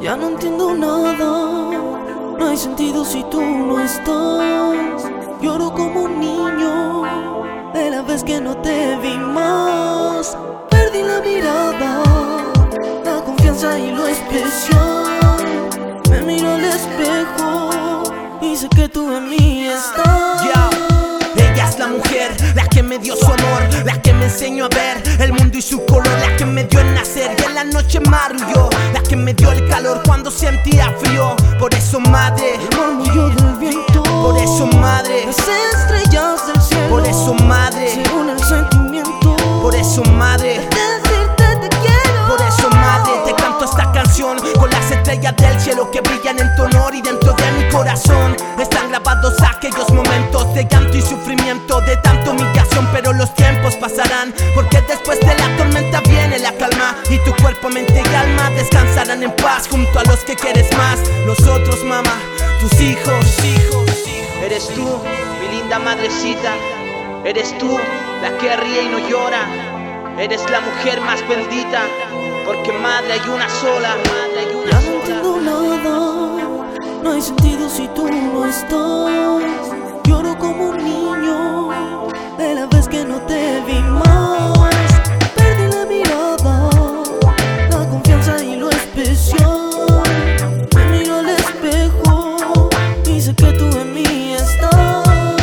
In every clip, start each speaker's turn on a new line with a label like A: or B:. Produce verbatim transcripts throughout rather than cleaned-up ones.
A: Ya no entiendo nada, no hay sentido si tú no estás. Lloro como un niño de la vez que no te vi más. Perdí la mirada, la confianza y lo especial. Me miro al espejo y sé que tú en mí estás.
B: Yeah. Ella es la mujer, la que me dio su amor, la que me enseñó a ver el mundo y su color, la que me dio el nacer y en la noche me arrulló, la que me dio el calor cuando sentía frío. Por eso, madre,
A: el murmullo del viento.
B: Por eso, madre,
A: las estrellas del cielo.
B: Por eso, madre,
A: se une el sentimiento.
B: Por eso, madre,
A: decirte te quiero.
B: Por eso, madre, te canto esta canción con las estrellas del cielo que brillan en tu honor y dentro de mi corazón están grabados aquellos momentos de llanto y sufrimiento, de tanta humillación, pero los tiempos pasarán, porque después de la tormenta viene la calma y tu cuerpo, mente y alma descansarán en paz junto a los que quieres más. Nosotros, mamá, tus hijos, hijos, hijos.
C: Eres tú, mi linda madrecita. Eres tú, la que ríe y no llora. Eres la mujer más bendita, porque madre hay una sola, madre hay una
A: ya
C: sola.
A: No entiendo nada, no hay sentido si tú no estás. Lloro como un niño de la vez que no te vi más. Perdí la mirada, la confianza y lo especial. Me miro al espejo y sé que tú en mí estás.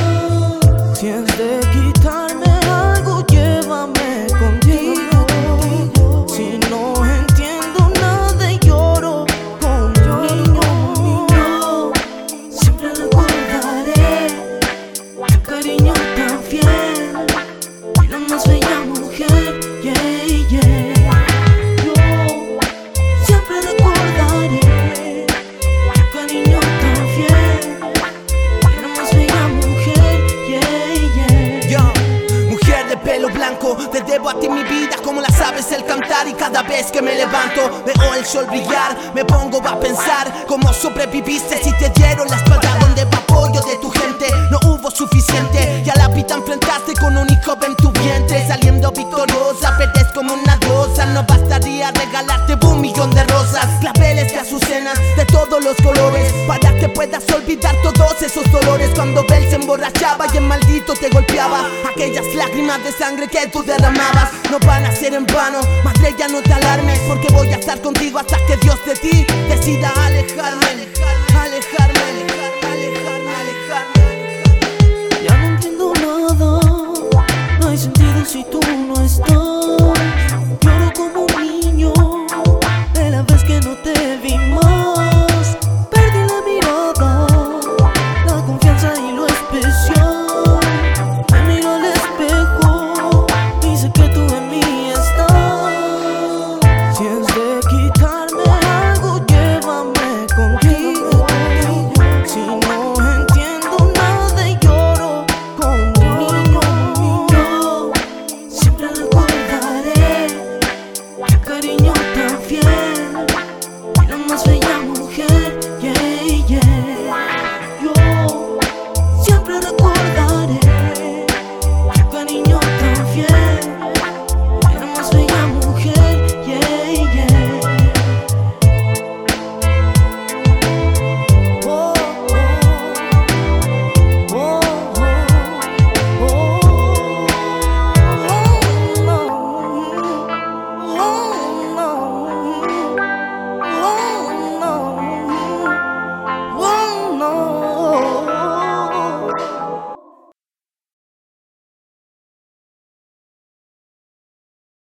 A: Si es de quitarme algo, llévame contigo. Si no entiendo nada y lloro como un niño, siempre recordaré tu cariño tan fiel y la más bella mujer, yeah, yeah. Yo siempre recordaré tu cariño tan fiel y la más bella mujer, yeah, yeah.
B: Yo, mujer de pelo blanco, te debo a ti mi vida como la sabes el cantar. Y cada vez que me levanto veo el sol brillar, me pongo a pensar cómo sobreviviste si te dieron la espalda. Donde va apoyo de tu gente no hubo suficiente y a la vida enfrentaste con un hijo en tu vientre. Saliendo victoriosa, eres como una diosa. No bastaría regalarte un millón de rosas, claveles de azucenas de todos los colores, para que puedas olvidar todos esos dolores. Cuando él se emborrachaba y el maldito te golpeaba, aquellas lágrimas de sangre que tú derramabas no van a ser en vano. Madre, ya no te alarmes, porque voy a estar contigo hasta que Dios de ti decida alejarme.